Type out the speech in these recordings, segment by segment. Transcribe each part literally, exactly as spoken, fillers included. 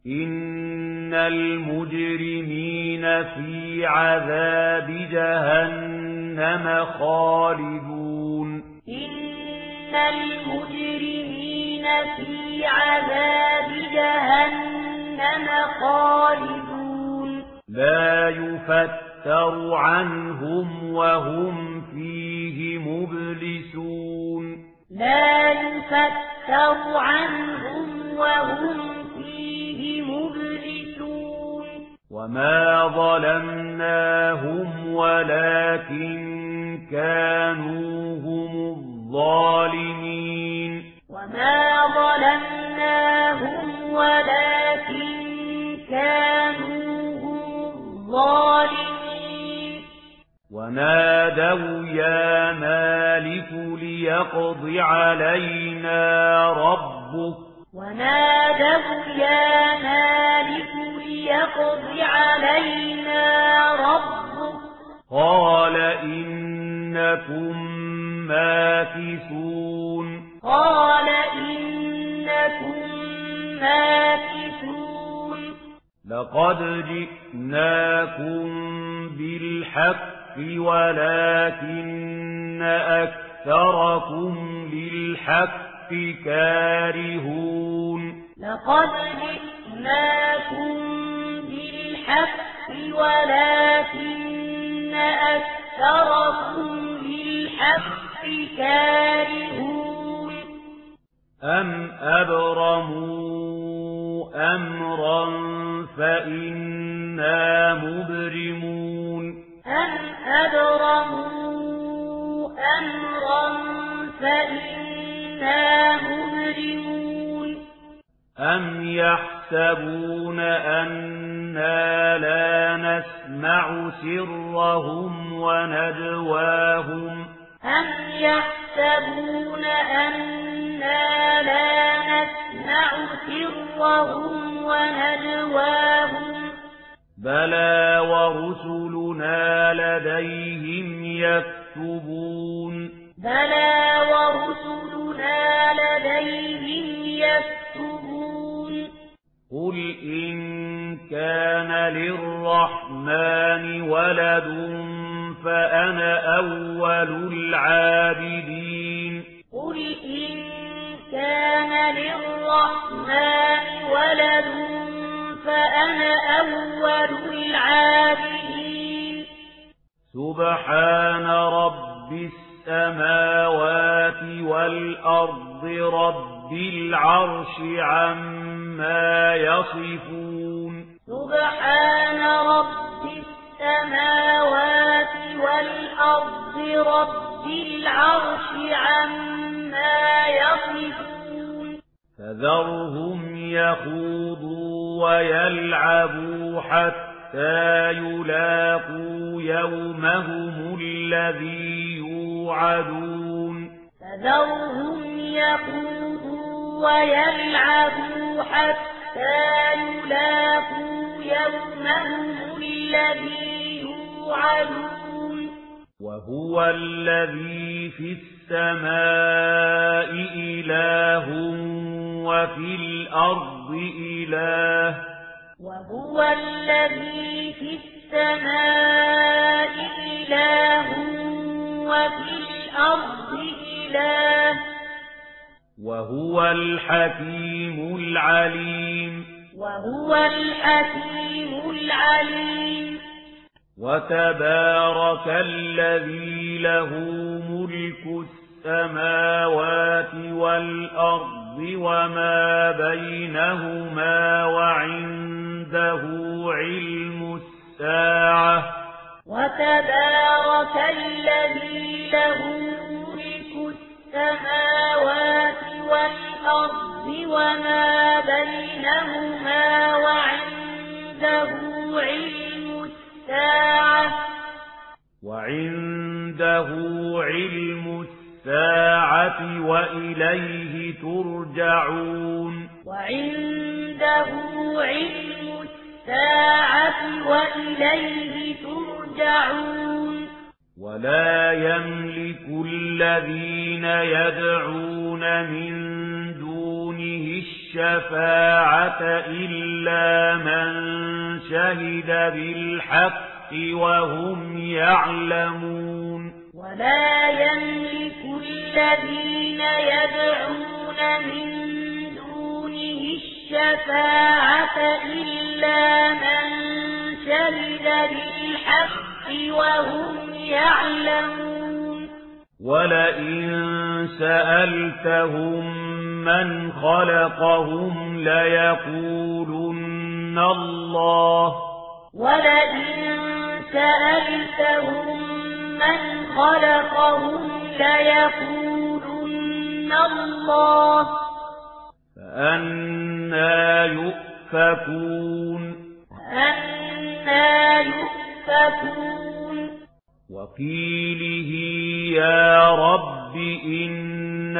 إن المجرمين في عذاب جهنم خالدون إن المجرمين في عذاب جهنم خالدون لا يفتر عنهم وهم فيه مبلسون لا يفتر عنهم وهم فيه مبلسون وما ظلمناهم ولكن كانوا هم الظالمين وما ظلمناهم ولكن كانوا هم الظالمين ونادوا يا مالك ليقض علينا ربك ونادوا يا مالك ليقض علينا ربك قال إنكم ماكثون قال إنكم ماكثون لقد جئناكم بالحق ولكن أكثركم للحق كارهون لقد جئناكم بالحق ولكن أكثركم للحق كارهون أم أبرموا أمرا فإنا مبرمون أم أبرموا أمرا فإنا مبرمون أم يحسبون أنا لا نسمع سرهم ونجواهم أم يحسبون أنا لا نسمع سرهم ونجواهم بلى ورسلنا لديهم يكتبون بلى ورسلنا لديهم يكتبون قل إن كان للرحمن ولد فأنا أول العابدين قل إن كان للرحمن ولد فأنا أول العابدين سبحان رب السماوات والأرض رب العرش عما يصفون سبحان رب السماوات والأرض رب العرش عما يصفون فذرهم يخوضوا ويلعبوا حتى يلاقوا يومهم الذي يوعدون فذرهم يخوضوا ويلعبوا حتى يلاقوا يومهم الذي يوعدون وهو الذي في السماء إله وفي الأرض إله وهو الذي في السماء إله وفي الأرض إله وهو الحكيم العليم وهو الحكيم العليم وتبارك الذي له ملك السماوات والأرض وما بينهما وعنده علم الساعة وتبارك الذي له ملك السماوات والأرض وما بينهما وعنده علم الساعة وعنده علم الساعة وإليه ترجعون وعنده علم الساعة وإليه ترجعون ولا يملك الذين يدعون من دون دونه الشفاعة إلا من شهد بالحق وهم يعلمون ولا يملك الذين يدعون من دونه الشفاعة إلا من شهد بالحق وهم يعلمون ولئن سألتهم من خلقهم ليقولن الله ولئن سألتهم من خلقهم ليقولن الله فأنى يؤفكون فأنى يؤفكون وقيله يا رب إن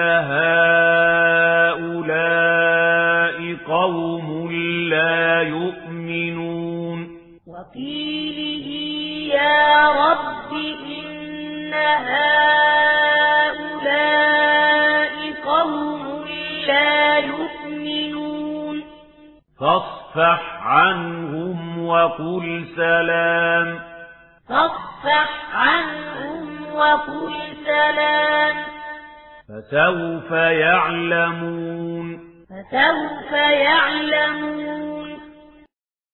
هؤلاء قوم لا يؤمنون وقيله يا رب إن هؤلاء قوم لا يؤمنون فاصفح عنهم وقل سلام فاصفح عنهم وقل سلام فسوف يعلمون فسوف يعلمون